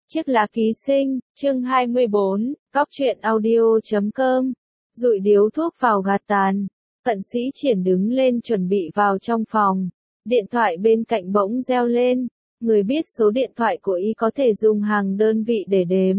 Chiếc lá ký sinh, chương 24, Cóc truyện audio.com. Dụi điếu thuốc vào gạt tàn. Cận sĩ Triển đứng lên chuẩn bị vào trong phòng. Điện thoại bên cạnh bỗng reo lên. Người biết số điện thoại của y có thể dùng hàng đơn vị để đếm.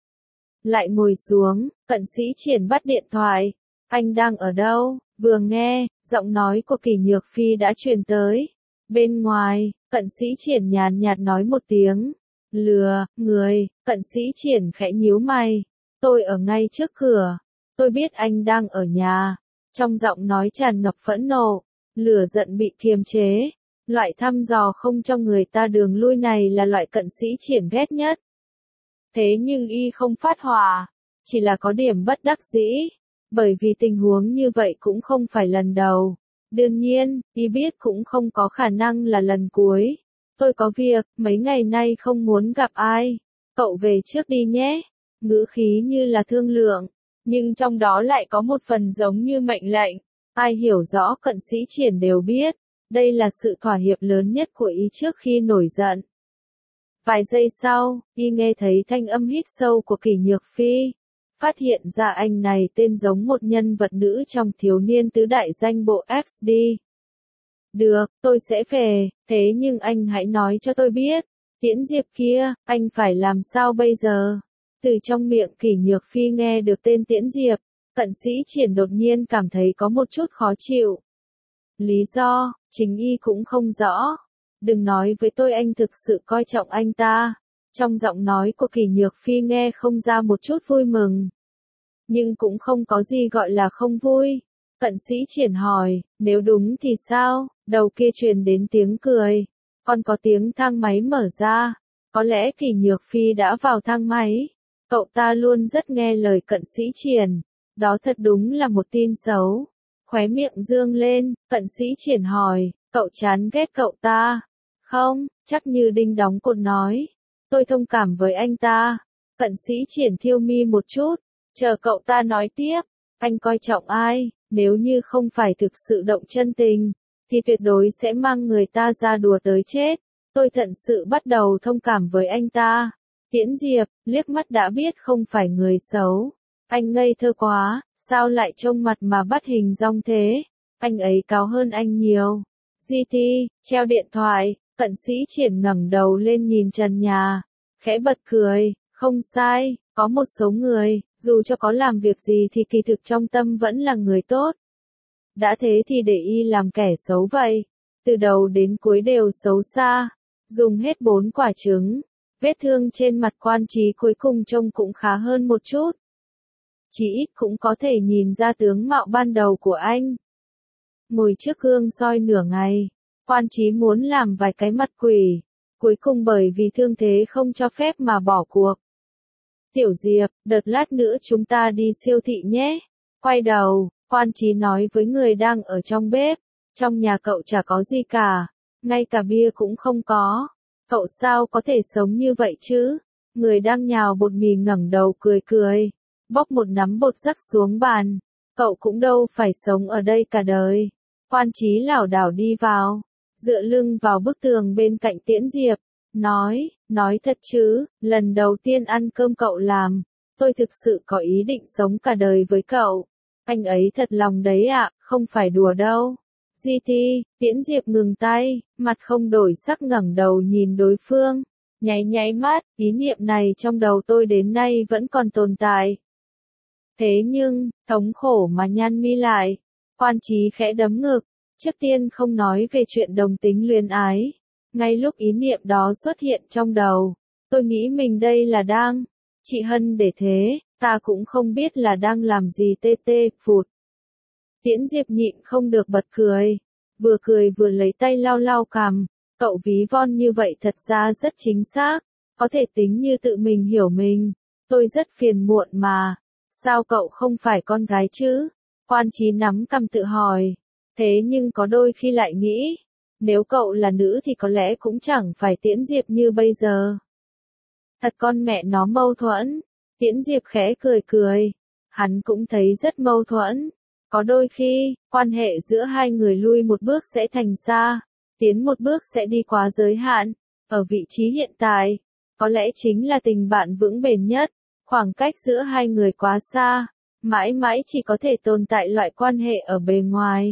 Lại ngồi xuống, cận sĩ Triển bắt điện thoại. Anh đang ở đâu? Vừa nghe, giọng nói của Kỷ Nhược Phi đã truyền tới. Bên ngoài, cận sĩ Triển nhàn nhạt nói một tiếng. Lừa, người, cận sĩ Triển khẽ nhíu mày. Tôi ở ngay trước cửa. Tôi biết anh đang ở nhà. Trong giọng nói tràn ngập phẫn nộ. Lửa giận bị kiềm chế. Loại thăm dò không cho người ta đường lui này là loại cận sĩ Triển ghét nhất. Thế nhưng y không phát hỏa. Chỉ là có điểm bất đắc dĩ. Bởi vì tình huống như vậy cũng không phải lần đầu. Đương nhiên, y biết cũng không có khả năng là lần cuối. Tôi có việc, mấy ngày nay không muốn gặp ai. Cậu về trước đi nhé. Ngữ khí như là thương lượng, nhưng trong đó lại có một phần giống như mệnh lệnh. Ai hiểu rõ cận sĩ Triển đều biết, đây là sự thỏa hiệp lớn nhất của y trước khi nổi giận. Vài giây sau, y nghe thấy thanh âm hít sâu của Kỷ Nhược Phi. Phát hiện ra anh này tên giống một nhân vật nữ trong thiếu niên tứ đại danh bộ XD. Được, tôi sẽ về, thế nhưng anh hãy nói cho tôi biết, Tiễn Diệp kia, anh phải làm sao bây giờ? Từ trong miệng Kỷ Nhược Phi nghe được tên Tiễn Diệp, cận sĩ Triển đột nhiên cảm thấy có một chút khó chịu. Lý do, chính y cũng không rõ. Đừng nói với tôi anh thực sự coi trọng anh ta. Trong giọng nói của Kỷ Nhược Phi nghe không ra một chút vui mừng. Nhưng cũng không có gì gọi là không vui. Cận sĩ Triển hỏi, nếu đúng thì sao? Đầu kia truyền đến tiếng cười. Còn có tiếng thang máy mở ra. Có lẽ Kỷ Nhược Phi đã vào thang máy. Cậu ta luôn rất nghe lời cận sĩ Triển. Đó thật đúng là một tin xấu. Khóe miệng dương lên, cận sĩ Triển hỏi, cậu chán ghét cậu ta? Không, chắc như đinh đóng cột nói. Tôi thông cảm với anh ta. Cận sĩ Triển thiêu mi một chút. Chờ cậu ta nói tiếp. Anh coi trọng ai? Nếu như không phải thực sự động chân tình, thì tuyệt đối sẽ mang người ta ra đùa tới chết. Tôi thật sự bắt đầu thông cảm với anh ta. Tiễn Diệp, liếc mắt đã biết không phải người xấu. Anh ngây thơ quá, sao lại trông mặt mà bắt hình dong thế? Anh ấy cao hơn anh nhiều. GT, treo điện thoại, cận sĩ Triển ngẩng đầu lên nhìn trần nhà. Khẽ bật cười, không sai, có một số người, dù cho có làm việc gì thì kỳ thực trong tâm vẫn là người tốt. Đã thế thì để y làm kẻ xấu vậy. Từ đầu đến cuối đều xấu xa. Dùng hết 4 quả trứng. Vết thương trên mặt Quan Chí cuối cùng trông cũng khá hơn một chút. Chỉ ít cũng có thể nhìn ra tướng mạo ban đầu của anh. Ngồi trước gương soi nửa ngày. Quan Chí muốn làm vài cái mặt quỷ. Cuối cùng bởi vì thương thế không cho phép mà bỏ cuộc. Tiểu Diệp, đợt lát nữa chúng ta đi siêu thị nhé. Quay đầu, Quan Chí nói với người đang ở trong bếp. Trong nhà cậu chả có gì cả. Ngay cả bia cũng không có. Cậu sao có thể sống như vậy chứ? Người đang nhào bột mì ngẩng đầu cười cười. Bóc một nắm bột rắc xuống bàn. Cậu cũng đâu phải sống ở đây cả đời. Quan Chí lảo đảo đi vào. Dựa lưng vào bức tường bên cạnh Tiễn Diệp. Nói thật chứ, lần đầu tiên ăn cơm cậu làm. Tôi thực sự có ý định sống cả đời với cậu. Anh ấy thật lòng đấy ạ, không phải đùa đâu. GT, Tiễn Diệp ngừng tay, mặt không đổi sắc ngẩng đầu nhìn đối phương. Nháy mắt, ý niệm này trong đầu tôi đến nay vẫn còn tồn tại. Thế nhưng, thống khổ mà nhăn mi lại. Quan Chí khẽ đấm ngực. Trước tiên không nói về chuyện đồng tính luyến ái. Ngay lúc ý niệm đó xuất hiện trong đầu, tôi nghĩ mình đây là đang. Chị Hân để thế, ta cũng không biết là đang làm gì tê phụt. Tiễn Diệp nhịn không được bật cười. Vừa cười vừa lấy tay lau lau cằm. Cậu ví von như vậy thật ra rất chính xác. Có thể tính như tự mình hiểu mình. Tôi rất phiền muộn mà. Sao cậu không phải con gái chứ? Quan Chí nắm cằm tự hỏi. Thế nhưng có đôi khi lại nghĩ. Nếu cậu là nữ thì có lẽ cũng chẳng phải Tiễn Diệp như bây giờ. Thật con mẹ nó mâu thuẫn. Tiễn Diệp khẽ cười cười. Hắn cũng thấy rất mâu thuẫn. Có đôi khi, quan hệ giữa hai người lui một bước sẽ thành xa, tiến một bước sẽ đi quá giới hạn. Ở vị trí hiện tại, có lẽ chính là tình bạn vững bền nhất, khoảng cách giữa hai người quá xa, mãi mãi chỉ có thể tồn tại loại quan hệ ở bề ngoài.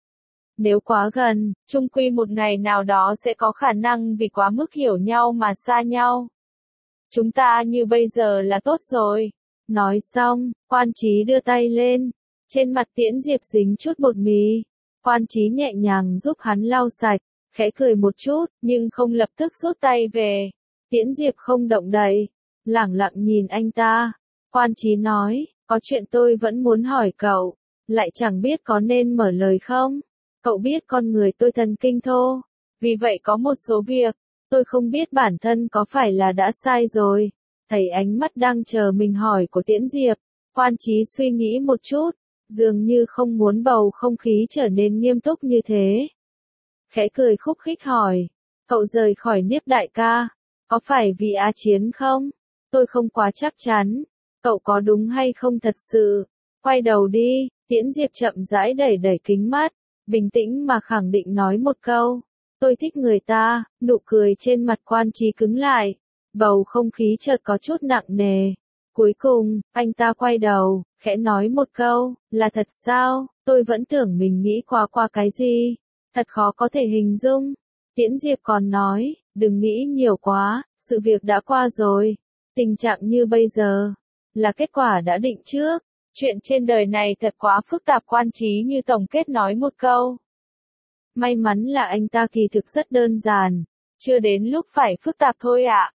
Nếu quá gần, chung quy một ngày nào đó sẽ có khả năng vì quá mức hiểu nhau mà xa nhau. Chúng ta như bây giờ là tốt rồi. Nói xong, Quan Chí đưa tay lên. Trên mặt Tiễn Diệp dính chút bột mì. Quan Chí nhẹ nhàng giúp hắn lau sạch, khẽ cười một chút, nhưng không lập tức rút tay về. Tiễn Diệp không động đậy, lẳng lặng nhìn anh ta. Quan Chí nói, có chuyện tôi vẫn muốn hỏi cậu, lại chẳng biết có nên mở lời không? Cậu biết con người tôi thần kinh thô, vì vậy có một số việc, tôi không biết bản thân có phải là đã sai rồi. Thấy ánh mắt đang chờ mình hỏi của Tiễn Diệp, Quan Chí suy nghĩ một chút, dường như không muốn bầu không khí trở nên nghiêm túc như thế. Khẽ cười khúc khích hỏi, cậu rời khỏi Niếp đại ca, có phải vì Á Chiến không? Tôi không quá chắc chắn, cậu có đúng hay không thật sự? Quay đầu đi, Tiễn Diệp chậm rãi đẩy đẩy kính mắt, bình tĩnh mà khẳng định nói một câu. Tôi thích người ta, nụ cười trên mặt Quan Chí cứng lại, bầu không khí chợt có chút nặng nề. Cuối cùng, anh ta quay đầu, khẽ nói một câu, là thật sao, tôi vẫn tưởng mình nghĩ qua cái gì. Thật khó có thể hình dung. Tiễn Diệp còn nói, đừng nghĩ nhiều quá, sự việc đã qua rồi. Tình trạng như bây giờ, là kết quả đã định trước. Chuyện trên đời này thật quá phức tạp. Quan Chí như tổng kết nói một câu. May mắn là anh ta kỳ thực rất đơn giản, chưa đến lúc phải phức tạp thôi ạ.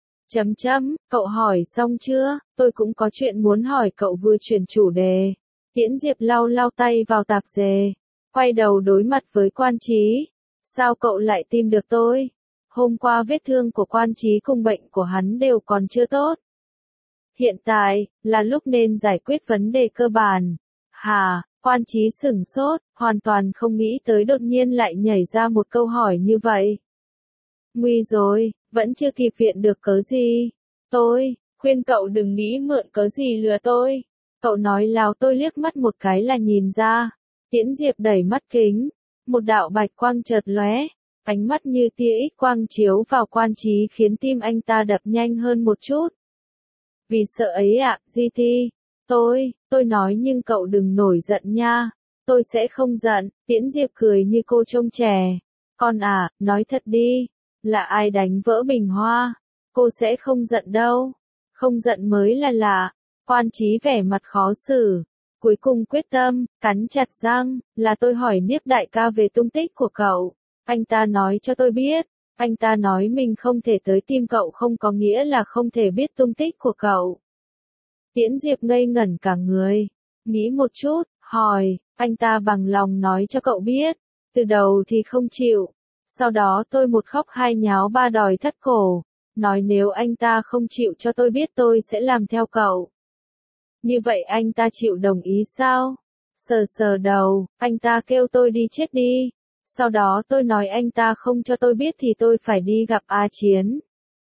Cậu hỏi xong chưa? Tôi cũng có chuyện muốn hỏi cậu. Vừa chuyển chủ đề. Tiễn Diệp lau lau tay vào tạp dề, quay đầu đối mặt với Quan Chí. Sao cậu lại tìm được tôi? Hôm qua vết thương của Quan Chí cùng bệnh của hắn đều còn chưa tốt. Hiện tại, là lúc nên giải quyết vấn đề cơ bản. Hả? Quan Chí sửng sốt, hoàn toàn không nghĩ tới đột nhiên lại nhảy ra một câu hỏi như vậy. Nguy rồi, vẫn chưa kịp viện được cớ gì. Tôi khuyên cậu đừng nghĩ mượn cớ gì lừa tôi. Cậu nói láo. Tôi liếc mắt một cái là nhìn ra. Tiễn Diệp đẩy mắt kính, một đạo bạch quang chợt lóe, ánh mắt như tia X quang chiếu vào Quan Chí khiến tim anh ta đập nhanh hơn một chút. Vì sợ ấy ạ, GT. Tôi nói nhưng cậu đừng nổi giận nha. Tôi sẽ không giận. Tiễn Diệp cười như cô trông trẻ. Con à, nói thật đi, là ai đánh vỡ bình hoa? Cô sẽ không giận đâu. Không giận mới là lạ. Quan Chí vẻ mặt khó xử. Cuối cùng quyết tâm, cắn chặt răng, là tôi hỏi Niếp đại ca về tung tích của cậu. Anh ta nói cho tôi biết. Anh ta nói mình không thể tới tìm cậu không có nghĩa là không thể biết tung tích của cậu. Tiễn Diệp ngây ngẩn cả người. Nghĩ một chút, hỏi, anh ta bằng lòng nói cho cậu biết. Từ đầu thì không chịu. Sau đó tôi một khóc hai nháo ba đòi thắt cổ. Nói nếu anh ta không chịu cho tôi biết tôi sẽ làm theo cậu. Như vậy anh ta chịu đồng ý sao? Sờ đầu, anh ta kêu tôi đi chết đi. Sau đó tôi nói anh ta không cho tôi biết thì tôi phải đi gặp Á Chiến.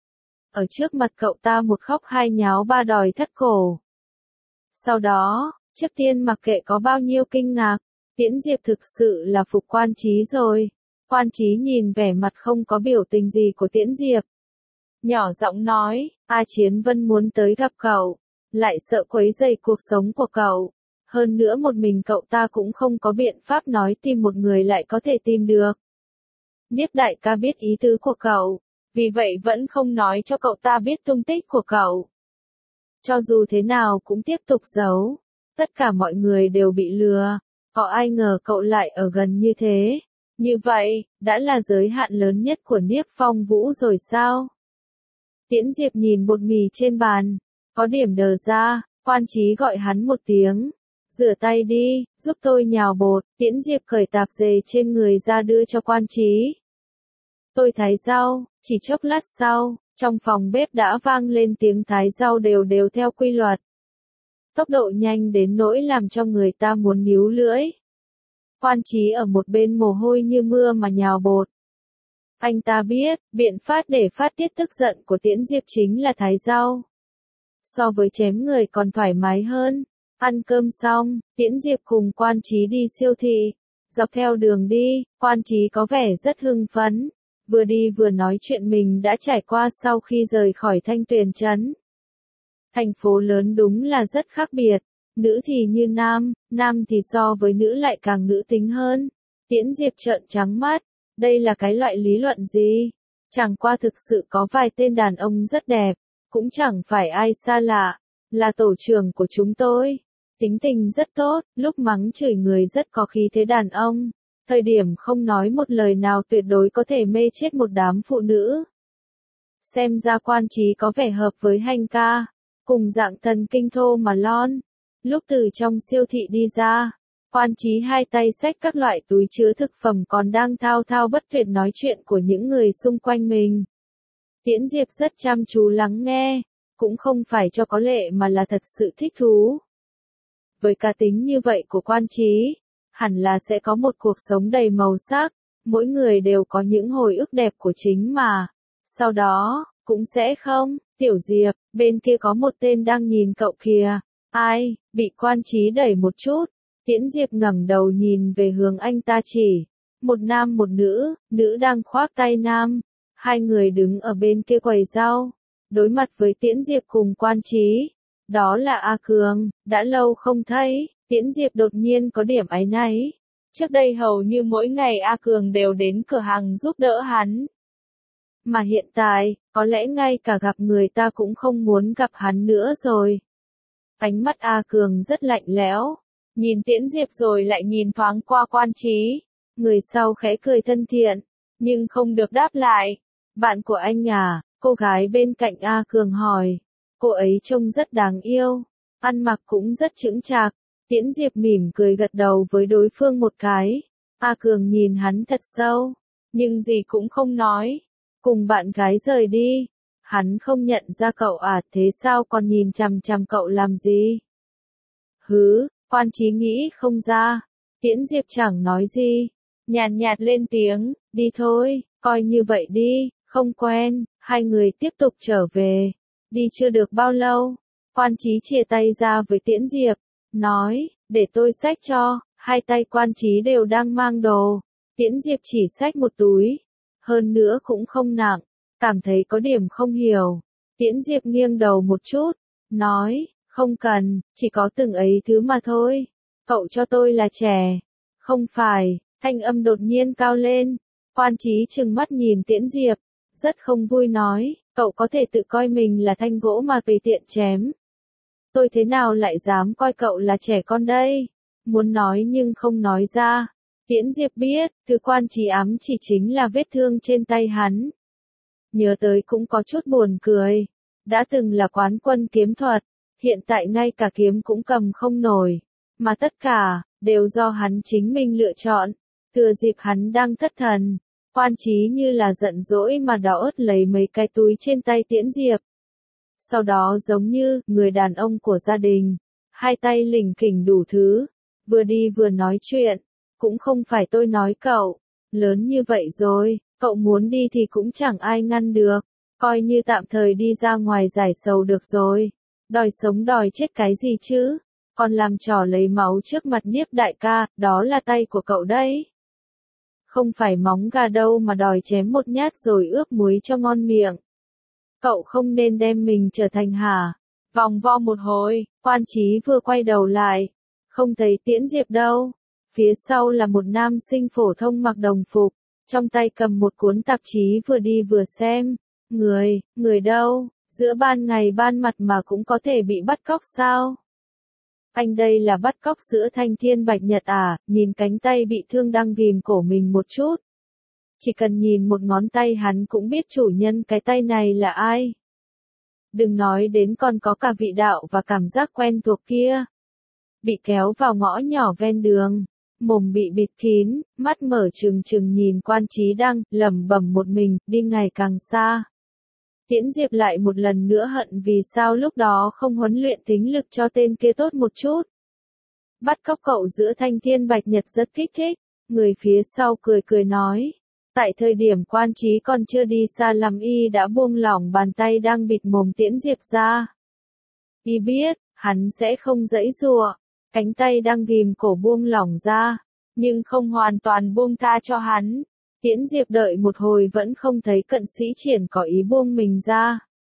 Ở trước mặt cậu ta một khóc hai nháo ba đòi thắt cổ. Sau đó, trước tiên mặc kệ có bao nhiêu kinh ngạc, Tiễn Diệp thực sự là phục Quan Chí rồi. Quan Chí nhìn vẻ mặt không có biểu tình gì của Tiễn Diệp. Nhỏ giọng nói, A Chiến Vân muốn tới gặp cậu, lại sợ quấy rầy cuộc sống của cậu. Hơn nữa một mình cậu ta cũng không có biện pháp nói tìm một người lại có thể tìm được. Niếp đại ca biết ý tứ của cậu, vì vậy vẫn không nói cho cậu ta biết tung tích của cậu. Cho dù thế nào cũng tiếp tục giấu. Tất cả mọi người đều bị lừa. Có ai ngờ cậu lại ở gần như thế. Như vậy, đã là giới hạn lớn nhất của Niếp Phong Vũ rồi sao? Tiễn Diệp nhìn bột mì trên bàn, có điểm đờ ra. Quan Chí gọi hắn một tiếng. Rửa tay đi, giúp tôi nhào bột. Tiễn Diệp cởi tạp dề trên người ra đưa cho Quan Chí. Tôi thái rau. Chỉ chốc lát sau, trong phòng bếp đã vang lên tiếng thái rau đều đều theo quy luật. Tốc độ nhanh đến nỗi làm cho người ta muốn níu lưỡi. Quan Chí ở một bên mồ hôi như mưa mà nhào bột. Anh ta biết, biện pháp để phát tiết tức giận của Tiễn Diệp chính là thái rau. So với chém người còn thoải mái hơn. Ăn cơm xong, Tiễn Diệp cùng Quan Chí đi siêu thị. Dọc theo đường đi, Quan Chí có vẻ rất hưng phấn. vừa đi vừa nói chuyện mình đã trải qua sau khi rời khỏi Thanh Tuyền trấn. Thành phố lớn đúng là rất khác biệt, nữ thì như nam, nam thì so với nữ lại càng nữ tính hơn. Tiễn Diệp trợn trắng mắt, đây là cái loại lý luận gì? Chẳng qua thực sự có vài tên đàn ông rất đẹp, cũng chẳng phải ai xa lạ, là tổ trưởng của chúng tôi. Tính tình rất tốt, lúc mắng chửi người rất có khí thế đàn ông. Thời điểm không nói một lời nào tuyệt đối có thể mê chết một đám phụ nữ. Xem ra Quan Chí có vẻ hợp với Hành ca, cùng dạng thần kinh thô mà lon. Lúc từ trong siêu thị đi ra, Quan Chí hai tay xách các loại túi chứa thực phẩm còn đang thao thao bất tuyệt nói chuyện của những người xung quanh mình. Tiễn Diệp rất chăm chú lắng nghe, cũng không phải cho có lệ mà là thật sự thích thú. Với cá tính như vậy của Quan Chí, hẳn là sẽ có một cuộc sống đầy màu sắc, mỗi người đều có những hồi ức đẹp của chính mà. Sau đó, cũng sẽ không, Tiểu Diệp, bên kia có một tên đang nhìn cậu kìa. Ai, bị Quan Chí đẩy một chút. Tiễn Diệp ngẩng đầu nhìn về hướng anh ta chỉ. Một nam một nữ, nữ đang khoác tay nam. Hai người đứng ở bên kia quầy rau, đối mặt với Tiễn Diệp cùng Quan Chí. Đó là A Cường, đã lâu không thấy, Tiễn Diệp đột nhiên có điểm áy náy. Trước đây hầu như mỗi ngày A Cường đều đến cửa hàng giúp đỡ hắn. Mà hiện tại, có lẽ ngay cả gặp người ta cũng không muốn gặp hắn nữa rồi. Ánh mắt A Cường rất lạnh lẽo, nhìn Tiễn Diệp rồi lại nhìn thoáng qua Quan Chí. Người sau khẽ cười thân thiện, nhưng không được đáp lại. Bạn của anh à? Cô gái bên cạnh A Cường hỏi. Cô ấy trông rất đáng yêu, ăn mặc cũng rất chững chạc. Tiễn Diệp mỉm cười gật đầu với đối phương một cái. A Cường nhìn hắn thật sâu, nhưng gì cũng không nói. Cùng bạn gái rời đi. Hắn không nhận ra cậu à, thế sao còn nhìn chằm chằm cậu làm gì? Hứ, Quan Chí nghĩ không ra. Tiễn Diệp chẳng nói gì, nhàn nhạt lên tiếng, đi thôi, coi như vậy đi, không quen. Hai người tiếp tục trở về. Đi chưa được bao lâu, Quan Chí chìa tay ra với Tiễn Diệp, nói, để tôi xách cho. Hai tay Quan Chí đều đang mang đồ, Tiễn Diệp chỉ xách một túi, hơn nữa cũng không nặng, cảm thấy có điểm không hiểu. Tiễn Diệp nghiêng đầu một chút, nói, không cần, chỉ có từng ấy thứ mà thôi, cậu cho tôi là trẻ. Không phải, thanh âm đột nhiên cao lên, Quan Chí trừng mắt nhìn Tiễn Diệp, rất không vui nói, cậu có thể tự coi mình là thanh gỗ mà tùy tiện chém. Tôi thế nào lại dám coi cậu là trẻ con đây? Muốn nói nhưng không nói ra. Tiễn Diệp biết, thứ Quan Chí ám chỉ chính là vết thương trên tay hắn. Nhớ tới cũng có chút buồn cười. Đã từng là quán quân kiếm thuật, hiện tại ngay cả kiếm cũng cầm không nổi. Mà tất cả, đều do hắn chính mình lựa chọn. Thừa dịp hắn đang thất thần, Quan Chí như là giận dỗi mà đỏ ớt lấy mấy cái túi trên tay Tiễn Diệp. Sau đó giống như người đàn ông của gia đình, hai tay lỉnh kỉnh đủ thứ, vừa đi vừa nói chuyện. Cũng không phải tôi nói cậu, lớn như vậy rồi, cậu muốn đi thì cũng chẳng ai ngăn được, coi như tạm thời đi ra ngoài giải sầu được rồi. Đòi sống đòi chết cái gì chứ, còn làm trò lấy máu trước mặt Niếp đại ca, đó là tay của cậu đấy. Không phải móng gà đâu mà đòi chém một nhát rồi ướp muối cho ngon miệng. Cậu không nên đem mình trở thành hả? Vòng vo một hồi, Quan Chí vừa quay đầu lại, không thấy Tiễn Diệp đâu. Phía sau là một nam sinh phổ thông mặc đồng phục, trong tay cầm một cuốn tạp chí vừa đi vừa xem. Người đâu? Giữa ban ngày ban mặt mà cũng có thể bị bắt cóc sao? Anh đây là bắt cóc giữa Thanh Thiên Bạch Nhật à? Nhìn cánh tay bị thương đang ghim cổ mình một chút. Chỉ cần nhìn một ngón tay hắn cũng biết chủ nhân cái tay này là ai. Đừng nói đến còn có cả vị đạo và cảm giác quen thuộc kia. Bị kéo vào ngõ nhỏ ven đường, mồm bị bịt kín, mắt mở trừng trừng nhìn Quan Chí đang lẩm bẩm một mình, đi ngày càng xa. Tiễn Diệp lại một lần nữa hận vì sao lúc đó không huấn luyện tính lực cho tên kia tốt một chút. Bắt cóc cậu giữa Thanh Thiên Bạch Nhật rất kích thích, người phía sau cười cười nói. Tại thời điểm Quan Chí còn chưa đi xa lắm y đã buông lỏng bàn tay đang bịt mồm Tiễn Diệp ra. Y biết, hắn sẽ không giãy giụa, cánh tay đang ghim cổ buông lỏng ra, nhưng không hoàn toàn buông tha cho hắn. Tiễn Diệp đợi một hồi vẫn không thấy Cận Sĩ Triển có ý buông mình ra.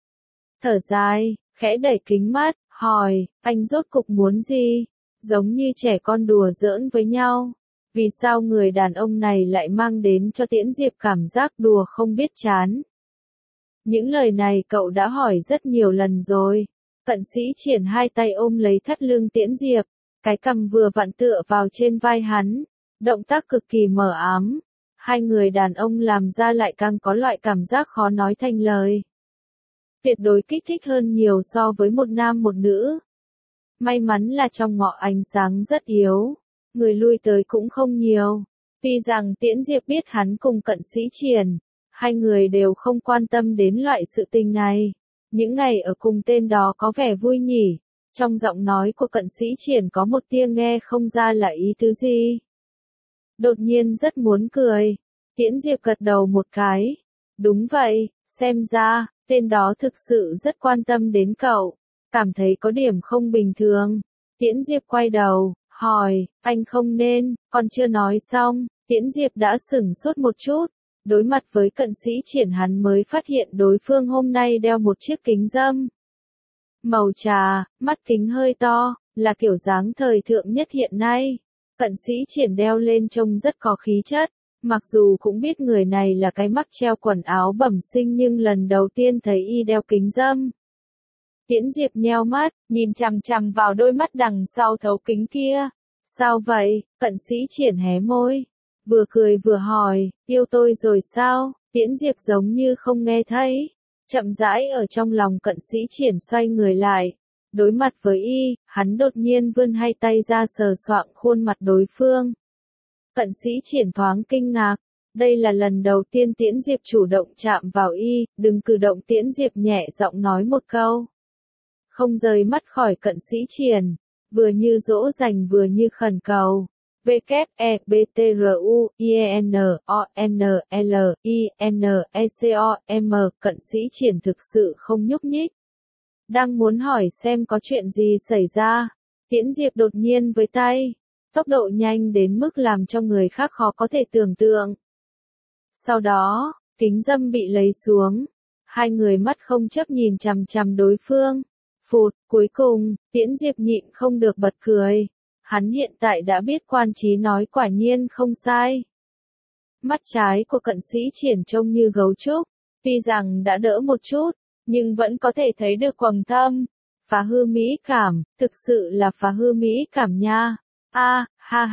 Thở dài, khẽ đẩy kính mắt, hỏi, anh rốt cục muốn gì? Giống như trẻ con đùa giỡn với nhau. Vì sao người đàn ông này lại mang đến cho Tiễn Diệp cảm giác đùa không biết chán? Những lời này cậu đã hỏi rất nhiều lần rồi. Cận Sĩ Triển hai tay ôm lấy thắt lưng Tiễn Diệp, cái cằm vừa vặn tựa vào trên vai hắn, động tác cực kỳ mờ ám. Hai người đàn ông làm ra lại càng có loại cảm giác khó nói thành lời. Tuyệt đối kích thích hơn nhiều so với một nam một nữ. May mắn là trong ngõ ánh sáng rất yếu, người lui tới cũng không nhiều. Tuy rằng Tiễn Diệp biết hắn cùng Cận Sĩ Triển, hai người đều không quan tâm đến loại sự tình này. Những ngày ở cùng tên đó có vẻ vui nhỉ. Trong giọng nói của Cận Sĩ Triển có một tia nghe không ra là ý tứ gì. Đột nhiên rất muốn cười. Tiễn Diệp gật đầu một cái. Đúng vậy, xem ra, tên đó thực sự rất quan tâm đến cậu. Cảm thấy có điểm không bình thường. Tiễn Diệp quay đầu, hỏi, anh không nên, còn chưa nói xong. Tiễn Diệp đã sửng sốt một chút. Đối mặt với Cận Sĩ Triển hắn mới phát hiện đối phương hôm nay đeo một chiếc kính râm. Màu trà, mắt kính hơi to, là kiểu dáng thời thượng nhất hiện nay. Cận Sĩ Triển đeo lên trông rất có khí chất. Mặc dù cũng biết người này là cái mắc treo quần áo bẩm sinh nhưng lần đầu tiên thấy y đeo kính râm. Tiễn Diệp nheo mắt, nhìn chằm chằm vào đôi mắt đằng sau thấu kính kia. Sao vậy? Cận Sĩ Triển hé môi. Vừa cười vừa hỏi, yêu tôi rồi sao? Tiễn Diệp giống như không nghe thấy. Chậm rãi ở trong lòng Cận Sĩ Triển xoay người lại. Đối mặt với y, hắn đột nhiên vươn hai tay ra sờ soạng khuôn mặt đối phương. Cận Sĩ Triển thoáng kinh ngạc. Đây là lần đầu tiên Tiễn Diệp chủ động chạm vào y, đừng cử động. Tiễn Diệp nhẹ giọng nói một câu. Không rời mắt khỏi Cận Sĩ Triển, vừa như dỗ dành vừa như khẩn cầu. WEBTRUINONLINECOM. Cận Sĩ Triển thực sự không nhúc nhích. Đang muốn hỏi xem có chuyện gì xảy ra. Tiễn Diệp đột nhiên với tay. Tốc độ nhanh đến mức làm cho người khác khó có thể tưởng tượng. Sau đó, kính râm bị lấy xuống. Hai người mắt không chấp nhìn chằm chằm đối phương. Phụt, cuối cùng, Tiễn Diệp nhịn không được bật cười. Hắn hiện tại đã biết quan trí nói quả nhiên không sai. Mắt trái của Cận Sĩ Triển trông như gấu trúc, tuy rằng đã đỡ một chút, nhưng vẫn có thể thấy được quầng thâm. Phá hư mỹ cảm, thực sự là phá hư mỹ cảm nha. Ha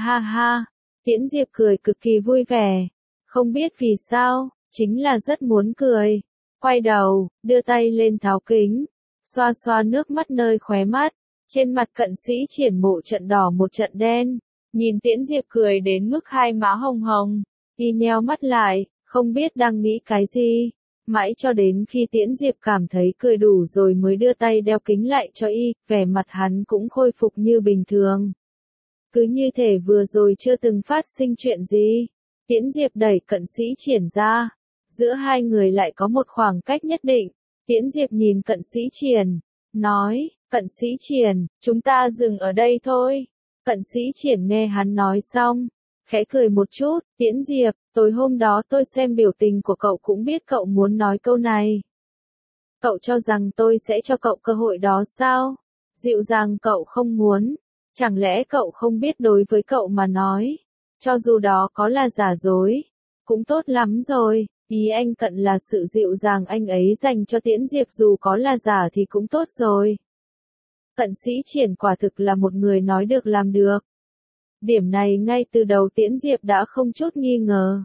ha. Tiễn Diệp cười cực kỳ vui vẻ. Không biết vì sao, chính là rất muốn cười. Quay đầu, đưa tay lên tháo kính. Xoa xoa nước mắt nơi khóe mắt. Trên mặt Cận Sĩ Triển một trận đỏ một trận đen. Nhìn Tiễn Diệp cười đến mức hai má hồng hồng. Y nheo mắt lại, không biết đang nghĩ cái gì. Mãi cho đến khi Tiễn Diệp cảm thấy cười đủ rồi mới đưa tay đeo kính lại cho y, vẻ mặt hắn cũng khôi phục như bình thường. Cứ như thể vừa rồi chưa từng phát sinh chuyện gì. Tiễn Diệp đẩy Cận Sĩ Triển ra. Giữa hai người lại có một khoảng cách nhất định. Tiễn Diệp nhìn Cận Sĩ Triển, nói, Cận Sĩ Triển, chúng ta dừng ở đây thôi. Cận Sĩ Triển nghe hắn nói xong, khẽ cười một chút. Tiễn Diệp, tối hôm đó tôi xem biểu tình của cậu cũng biết cậu muốn nói câu này. Cậu cho rằng tôi sẽ cho cậu cơ hội đó sao? Dịu dàng cậu không muốn. Chẳng lẽ cậu không biết đối với cậu mà nói, cho dù đó có là giả dối, cũng tốt lắm rồi. Ý anh Cận là sự dịu dàng anh ấy dành cho Tiễn Diệp dù có là giả thì cũng tốt rồi. Cận Sĩ Triển quả thực là một người nói được làm được. Điểm này ngay từ đầu Tiễn Diệp đã không chút nghi ngờ.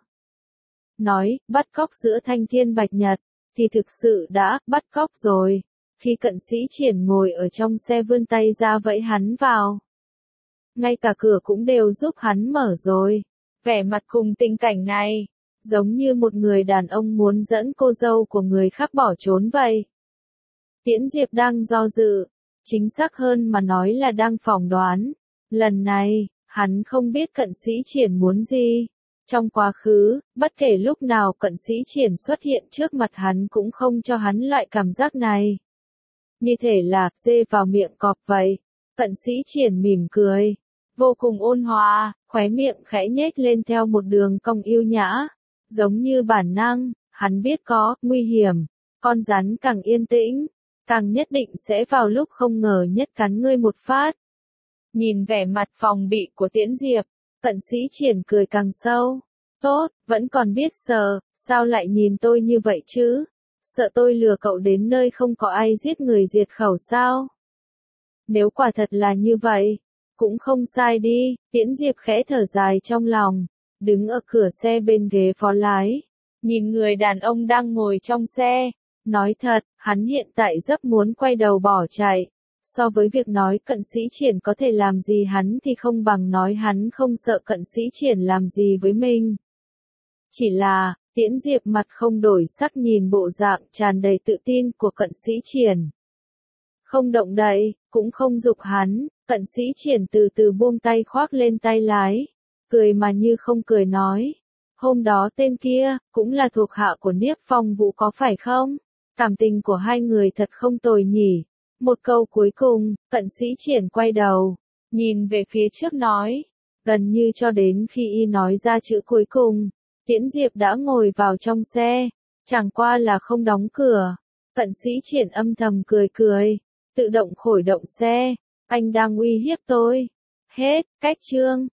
Nói, bắt cóc giữa Thanh Thiên Bạch Nhật, thì thực sự đã bắt cóc rồi. Khi Cận Sĩ Triển ngồi ở trong xe vươn tay ra vẫy hắn vào. Ngay cả cửa cũng đều giúp hắn mở rồi. Vẻ mặt cùng tình cảnh này, giống như một người đàn ông muốn dẫn cô dâu của người khác bỏ trốn vậy. Tiễn Diệp đang do dự, chính xác hơn mà nói là đang phỏng đoán. Lần này, hắn không biết Cận Sĩ Triển muốn gì. Trong quá khứ, bất kể lúc nào Cận Sĩ Triển xuất hiện trước mặt hắn cũng không cho hắn loại cảm giác này. Như thể là dê vào miệng cọp vậy. Cận Sĩ Triển mỉm cười, vô cùng ôn hòa, khóe miệng khẽ nhếch lên theo một đường cong yêu nhã. Giống như bản năng, hắn biết có nguy hiểm, con rắn càng yên tĩnh, càng nhất định sẽ vào lúc không ngờ nhất cắn ngươi một phát. Nhìn vẻ mặt phòng bị của Tiễn Diệp, Cận Sĩ Triển cười càng sâu. Tốt, vẫn còn biết sợ, sao lại nhìn tôi như vậy chứ? Sợ tôi lừa cậu đến nơi không có ai giết người diệt khẩu sao? Nếu quả thật là như vậy, cũng không sai đi, Tiễn Diệp khẽ thở dài trong lòng, đứng ở cửa xe bên ghế phó lái, nhìn người đàn ông đang ngồi trong xe, nói thật, hắn hiện tại rất muốn quay đầu bỏ chạy. So với việc nói Cận Sĩ Triển có thể làm gì hắn thì không bằng nói hắn không sợ Cận Sĩ Triển làm gì với mình. Chỉ là, Tiễn Diệp mặt không đổi sắc nhìn bộ dạng tràn đầy tự tin của Cận Sĩ Triển. Không động đậy, cũng không giục hắn, Cận Sĩ Triển từ từ buông tay khoác lên tay lái, cười mà như không cười nói. Hôm đó tên kia, cũng là thuộc hạ của Niếp Phong Vũ có phải không? Cảm tình của hai người thật không tồi nhỉ. Một câu cuối cùng, Cận Sĩ Triển quay đầu, nhìn về phía trước nói. Gần như cho đến khi y nói ra chữ cuối cùng, Tiễn Diệp đã ngồi vào trong xe, chẳng qua là không đóng cửa. Cận Sĩ Triển âm thầm cười cười, tự động khởi động xe. Anh đang uy hiếp tôi. Hết, cách chương.